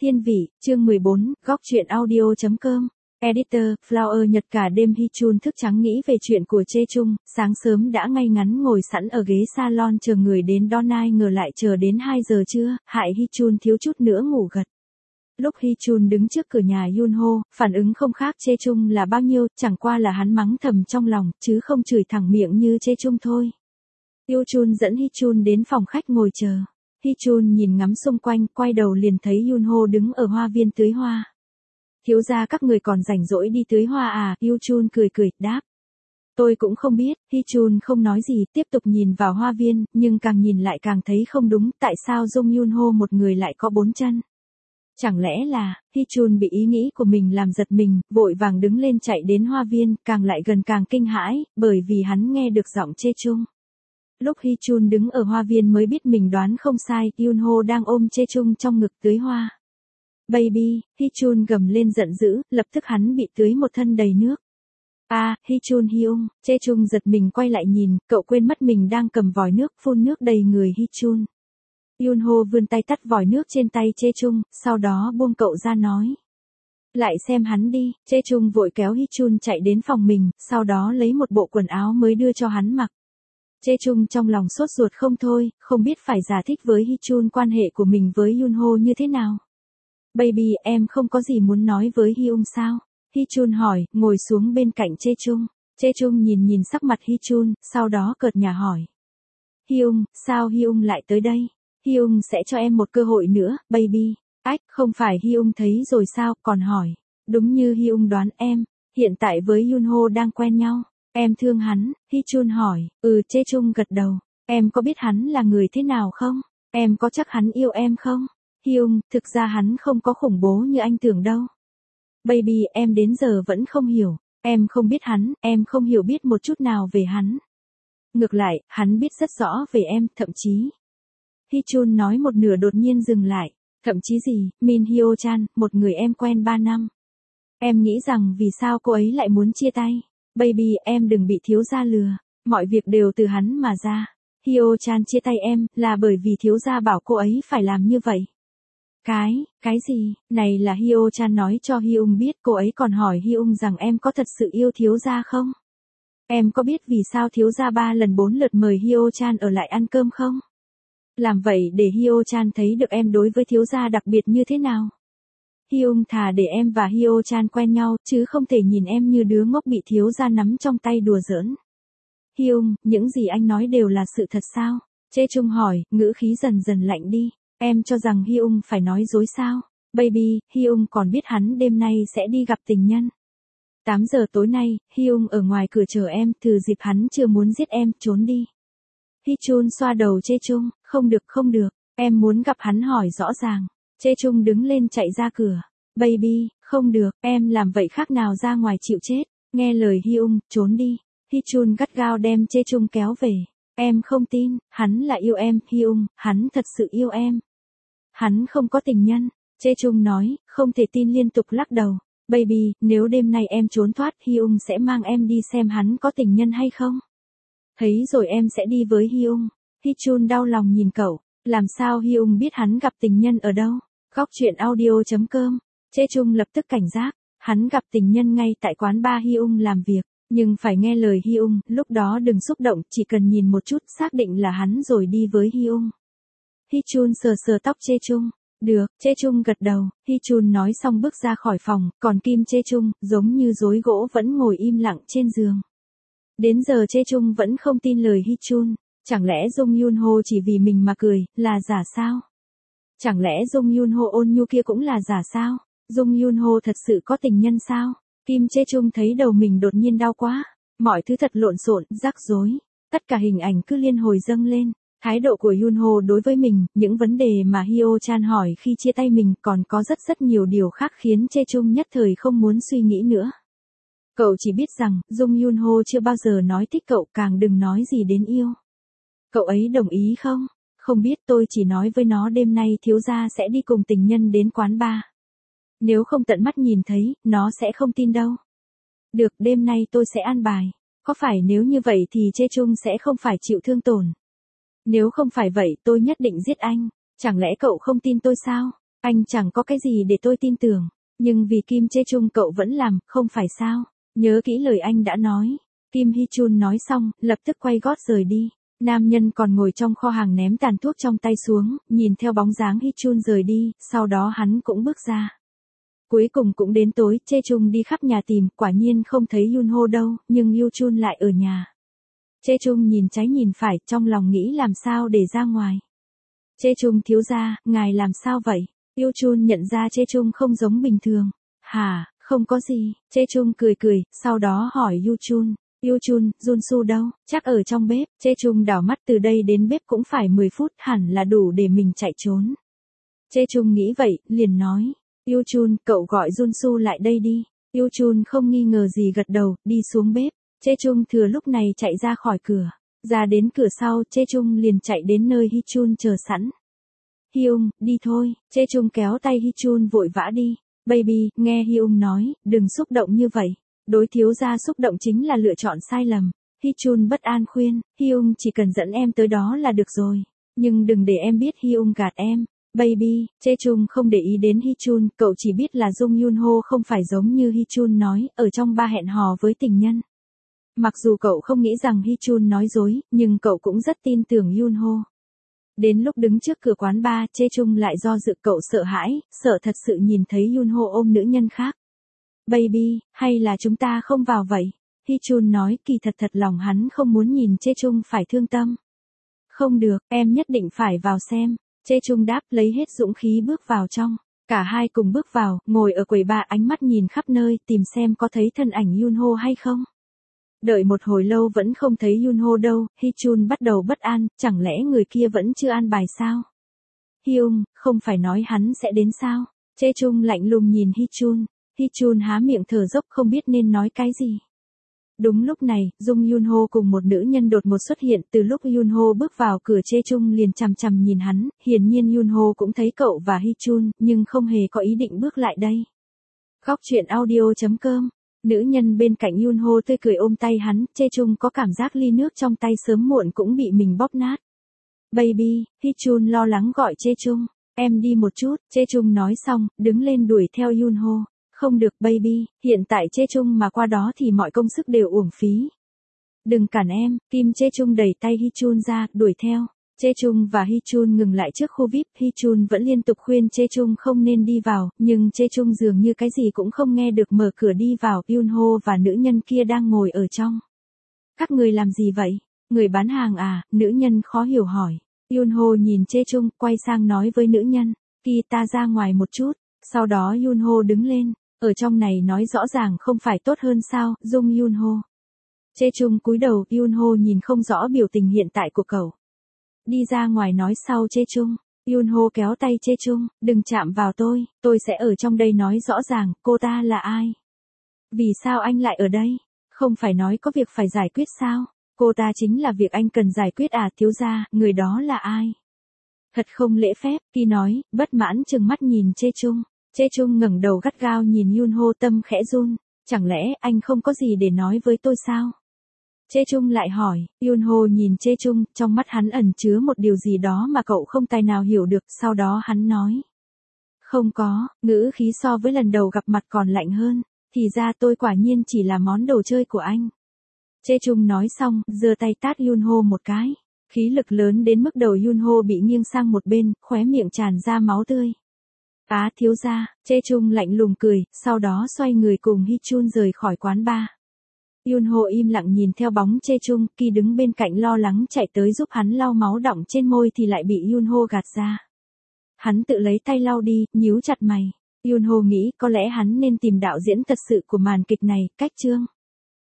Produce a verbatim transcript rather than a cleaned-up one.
Thiên vị, chương mười bốn, góc truyện audio chấm com. Editor, Flower Nhật cả đêm Hichun thức trắng nghĩ về chuyện của Chae Chung, sáng sớm đã ngay ngắn ngồi sẵn ở ghế salon chờ người đến đón, ai ngờ lại chờ đến hai giờ trưa, hại Hichun thiếu chút nữa ngủ gật. Lúc Hichun đứng trước cửa nhà Yunho, phản ứng không khác Chae Chung là bao nhiêu, chẳng qua là hắn mắng thầm trong lòng, chứ không chửi thẳng miệng như Chae Chung thôi. Yunchun dẫn Hichun đến phòng khách ngồi chờ. Hichun nhìn ngắm xung quanh, quay đầu liền thấy Yunho đứng ở hoa viên tưới hoa. Thiếu gia các người còn rảnh rỗi đi tưới hoa à? Yunchun cười cười, đáp. Tôi cũng không biết. Hichun không nói gì, tiếp tục nhìn vào hoa viên, nhưng càng nhìn lại càng thấy không đúng, tại sao Jung Yunho một người lại có bốn chân? Chẳng lẽ là, Hichun bị ý nghĩ của mình làm giật mình, vội vàng đứng lên chạy đến hoa viên, càng lại gần càng kinh hãi, bởi vì hắn nghe được giọng Chae Chung. Lúc Hichun đứng ở hoa viên mới biết mình đoán không sai, Yunho đang ôm Chae Chung trong ngực tưới hoa. Baby, Hichun gầm lên giận dữ, lập tức hắn bị tưới một thân đầy nước. À, Hichun Hyung, Chae Chung giật mình quay lại nhìn, cậu quên mất mình đang cầm vòi nước, phun nước đầy người Hichun. Yunho vươn tay tắt vòi nước trên tay Chae Chung, sau đó buông cậu ra nói. Lại xem hắn đi. Chae Chung vội kéo Hichun chạy đến phòng mình, sau đó lấy một bộ quần áo mới đưa cho hắn mặc. Chae Chung trong lòng sốt ruột không thôi, không biết phải giải thích với Hichun quan hệ của mình với Yunho như thế nào. Baby, em không có gì muốn nói với Hyung sao? Hichun hỏi, ngồi xuống bên cạnh Chae Chung. Chae Chung nhìn nhìn sắc mặt Hichun, sau đó cợt nhả hỏi. Hyung, sao Hyung lại tới đây? Hyung sẽ cho em một cơ hội nữa, baby. Ách, không phải Hyung thấy rồi sao, còn hỏi. Đúng như Hyung đoán em, hiện tại với Yunho đang quen nhau. Em thương hắn, Hichun hỏi. Ừ, Chae Chung gật đầu. Em có biết hắn là người thế nào không? Em có chắc hắn yêu em không? Hyung, thực ra hắn không có khủng bố như anh tưởng đâu. Baby, em đến giờ vẫn không hiểu. Em không biết hắn, em không hiểu biết một chút nào về hắn. Ngược lại, hắn biết rất rõ về em, thậm chí. Hichun nói một nửa đột nhiên dừng lại. Thậm chí gì, Min Hyo-chan, một người em quen ba năm. Em nghĩ rằng vì sao cô ấy lại muốn chia tay. Baby, em đừng bị thiếu gia lừa. Mọi việc đều từ hắn mà ra. Hyo-chan chia tay em, là bởi vì thiếu gia bảo cô ấy phải làm như vậy. Cái, cái gì? Này là Hyo-chan nói cho Hyung biết, cô ấy còn hỏi Hyung rằng em có thật sự yêu thiếu gia không? Em có biết vì sao thiếu gia ba lần bốn lượt mời Hyo-chan ở lại ăn cơm không? Làm vậy để Hyo-chan thấy được em đối với thiếu gia đặc biệt như thế nào? Hyung thà để em và Hyo-chan quen nhau, chứ không thể nhìn em như đứa ngốc bị thiếu gia nắm trong tay đùa giỡn. Hyung, những gì anh nói đều là sự thật sao? Chae Chung hỏi, ngữ khí dần dần lạnh đi. Em cho rằng Hyung phải nói dối sao? Baby, Hyung còn biết hắn đêm nay sẽ đi gặp tình nhân. tám giờ tối nay, Hyung ở ngoài cửa chờ em, từ dịp hắn chưa muốn giết em, trốn đi. Hichun xoa đầu Chae Chung, không được không được, em muốn gặp hắn hỏi rõ ràng. Chae Chung đứng lên chạy ra cửa. Baby, không được, em làm vậy khác nào ra ngoài chịu chết. Nghe lời Hyung, trốn đi. Hichun gắt gao đem Chae Chung kéo về. Em không tin, hắn là yêu em, Hyung, hắn thật sự yêu em. Hắn không có tình nhân. Chae Chung nói, không thể tin liên tục lắc đầu. Baby, nếu đêm nay em trốn thoát, Hyung sẽ mang em đi xem hắn có tình nhân hay không. Thấy rồi em sẽ đi với Hyung. Hichun đau lòng nhìn cậu. Làm sao Hyung biết hắn gặp tình nhân ở đâu? Góc truyện audio chấm com. Chae Chung lập tức cảnh giác. Hắn gặp tình nhân ngay tại quán bar Hyung làm việc. Nhưng phải nghe lời Hyung, lúc đó đừng xúc động, chỉ cần nhìn một chút xác định là hắn rồi đi với Hyung. Hichun sờ sờ tóc Chae Chung. Được, Chae Chung gật đầu. Hichun nói xong bước ra khỏi phòng, còn Kim Chae Chung, giống như rối gỗ vẫn ngồi im lặng trên giường. Đến giờ Chae Chung vẫn không tin lời Hichun. Chẳng lẽ Jung Yunho chỉ vì mình mà cười, là giả sao? Chẳng lẽ Jung Yunho ôn nhu kia cũng là giả sao? Jung Yunho thật sự có tình nhân sao? Kim Chae Chung thấy đầu mình đột nhiên đau quá. Mọi thứ thật lộn xộn, rắc rối. Tất cả hình ảnh cứ liên hồi dâng lên. Thái độ của Yunho đối với mình, những vấn đề mà Hyo-chan hỏi khi chia tay mình, còn có rất rất nhiều điều khác khiến Chae Chung nhất thời không muốn suy nghĩ nữa. Cậu chỉ biết rằng, Jung Yunho chưa bao giờ nói thích cậu, càng đừng nói gì đến yêu. Cậu ấy đồng ý không? Không biết, tôi chỉ nói với nó đêm nay thiếu gia sẽ đi cùng tình nhân đến quán bar. Nếu không tận mắt nhìn thấy, nó sẽ không tin đâu. Được, đêm nay tôi sẽ an bài. Có phải nếu như vậy thì Chae Chung sẽ không phải chịu thương tổn? Nếu không phải vậy tôi nhất định giết anh. Chẳng lẽ cậu không tin tôi sao? Anh chẳng có cái gì để tôi tin tưởng, nhưng vì Kim Jae Chung cậu vẫn làm, không phải sao? Nhớ kỹ lời anh đã nói. Kim Hee Chun nói xong, lập tức quay gót rời đi. Nam nhân còn ngồi trong kho hàng ném tàn thuốc trong tay xuống, nhìn theo bóng dáng Hee Chun rời đi, sau đó hắn cũng bước ra. Cuối cùng cũng đến tối, Jae Chung đi khắp nhà tìm, quả nhiên không thấy Yoon Ho đâu, nhưng Yoo Chun lại ở nhà. Jae Chung nhìn trái nhìn phải, trong lòng nghĩ làm sao để ra ngoài. Jae Chung thiếu gia, ngài làm sao vậy? Yoo Chun nhận ra Jae Chung không giống bình thường. Hả, không có gì. Jae Chung cười cười, sau đó hỏi Yoo Chun. Yoo Chun, Junsu đâu? Chắc ở trong bếp. Jae Chung đảo mắt từ đây đến bếp cũng phải mười phút, hẳn là đủ để mình chạy trốn. Jae Chung nghĩ vậy, liền nói. Yoo Chun, cậu gọi Junsu lại đây đi. Yoo Chun không nghi ngờ gì gật đầu, đi xuống bếp. Jae Chung thừa lúc này chạy ra khỏi cửa. Ra đến cửa sau, Jae Chung liền chạy đến nơi Hee Chun chờ sẵn. Hyung, đi thôi. Jae Chung kéo tay Hee Chun vội vã đi. Baby, nghe Hyung nói, đừng xúc động như vậy. Đối thiếu gia xúc động chính là lựa chọn sai lầm. Hee Chun bất an khuyên, Hyung chỉ cần dẫn em tới đó là được rồi. Nhưng đừng để em biết Hyung gạt em. Baby, Jae Chung không để ý đến Hee Chun, cậu chỉ biết là Jung Yoon Ho không phải giống như Hee Chun nói, ở trong ba hẹn hò với tình nhân. Mặc dù cậu không nghĩ rằng Hee Chun nói dối, nhưng cậu cũng rất tin tưởng Yoon Ho. Đến lúc đứng trước cửa quán bar, Jae Chung lại do dự, cậu sợ hãi, sợ thật sự nhìn thấy Yoon Ho ôm nữ nhân khác. Baby, hay là chúng ta không vào vậy? Hee Chun nói, kỳ thật thật lòng hắn không muốn nhìn Jae Chung phải thương tâm. Không được, em nhất định phải vào xem. Jae Chung đáp, lấy hết dũng khí bước vào trong. Cả hai cùng bước vào, ngồi ở quầy bar, ánh mắt nhìn khắp nơi, tìm xem có thấy thân ảnh Yoon Ho hay không. Đợi một hồi lâu vẫn không thấy Yoon Ho đâu, Hee Chun bắt đầu bất an, chẳng lẽ người kia vẫn chưa an bài sao? Hyung, không phải nói hắn sẽ đến sao? Jae Chung lạnh lùng nhìn Hee Chun. Hee Chun há miệng thở dốc không biết nên nói cái gì. Đúng lúc này, Jung Yoon Ho cùng một nữ nhân đột ngột xuất hiện, từ lúc Yoon Ho bước vào cửa Jae Chung liền chằm chằm nhìn hắn, hiển nhiên Yoon Ho cũng thấy cậu và Hee Chun, nhưng không hề có ý định bước lại đây. Góc truyện audio chấm com. Nữ nhân bên cạnh Yoon Ho tươi cười ôm tay hắn, Jae Chung có cảm giác ly nước trong tay sớm muộn cũng bị mình bóp nát. Baby, Hee Chun lo lắng gọi Jae Chung, em đi một chút, Jae Chung nói xong, đứng lên đuổi theo Yoon Ho. Không được baby, hiện tại Jae Chung mà qua đó thì mọi công sức đều uổng phí. Đừng cản em, Kim Jae Chung đẩy tay Hee Chun ra, đuổi theo. Jae Chung và Hee Chun ngừng lại trước khu vi ai pi, Hee Chun vẫn liên tục khuyên Jae Chung không nên đi vào, nhưng Jae Chung dường như cái gì cũng không nghe được, mở cửa đi vào, Yoon Ho và nữ nhân kia đang ngồi ở trong. Các người làm gì vậy? Người bán hàng à? Nữ nhân khó hiểu hỏi. Yoon Ho nhìn Jae Chung, quay sang nói với nữ nhân, kia ta ra ngoài một chút, sau đó Yoon Ho đứng lên. Ở trong này nói rõ ràng không phải tốt hơn sao, Jung Yoon Ho. Jae Chung cúi đầu, Yoon Ho nhìn không rõ biểu tình hiện tại của cậu. Đi ra ngoài nói sau Jae Chung. Yoon Ho kéo tay Jae Chung, đừng chạm vào tôi, tôi sẽ ở trong đây nói rõ ràng, cô ta là ai? Vì sao anh lại ở đây? Không phải nói có việc phải giải quyết sao? Cô ta chính là việc anh cần giải quyết à, thiếu gia, người đó là ai? Thật không lễ phép, khi nói, bất mãn trừng mắt nhìn Jae Chung. Jae Chung ngẩng đầu gắt gao nhìn Yoon Ho, tâm khẽ run, chẳng lẽ anh không có gì để nói với tôi sao? Jae Chung lại hỏi, Yoon Ho nhìn Jae Chung, trong mắt hắn ẩn chứa một điều gì đó mà cậu không tài nào hiểu được, sau đó hắn nói. Không có, ngữ khí so với lần đầu gặp mặt còn lạnh hơn, thì ra tôi quả nhiên chỉ là món đồ chơi của anh. Jae Chung nói xong, giơ tay tát Yoon Ho một cái, khí lực lớn đến mức đầu Yoon Ho bị nghiêng sang một bên, khóe miệng tràn ra máu tươi. Á thiếu gia, Jae Chung lạnh lùng cười, sau đó xoay người cùng Hee Chun rời khỏi quán bar. Yoon Ho im lặng nhìn theo bóng Jae Chung, Ki đứng bên cạnh lo lắng chạy tới giúp hắn lau máu đọng trên môi thì lại bị Yoon Ho gạt ra. Hắn tự lấy tay lau đi, nhíu chặt mày. Yoon Ho nghĩ có lẽ hắn nên tìm đạo diễn thật sự của màn kịch này, cách chương.